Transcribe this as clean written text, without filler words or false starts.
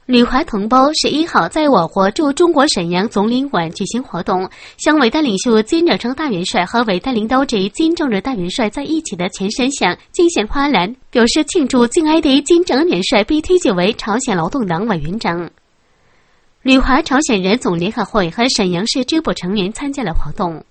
旅华同胞11号在我国驻中国沈阳总领馆举行活动，向伟大领袖金日成大元帅和伟大领导者金正日大元帅在一起的前身像敬献花篮，表示庆祝敬爱的金正恩元帅被推举为朝鲜劳动党委员长。旅华朝鲜人总联合会和沈阳市支部成员参加了活动。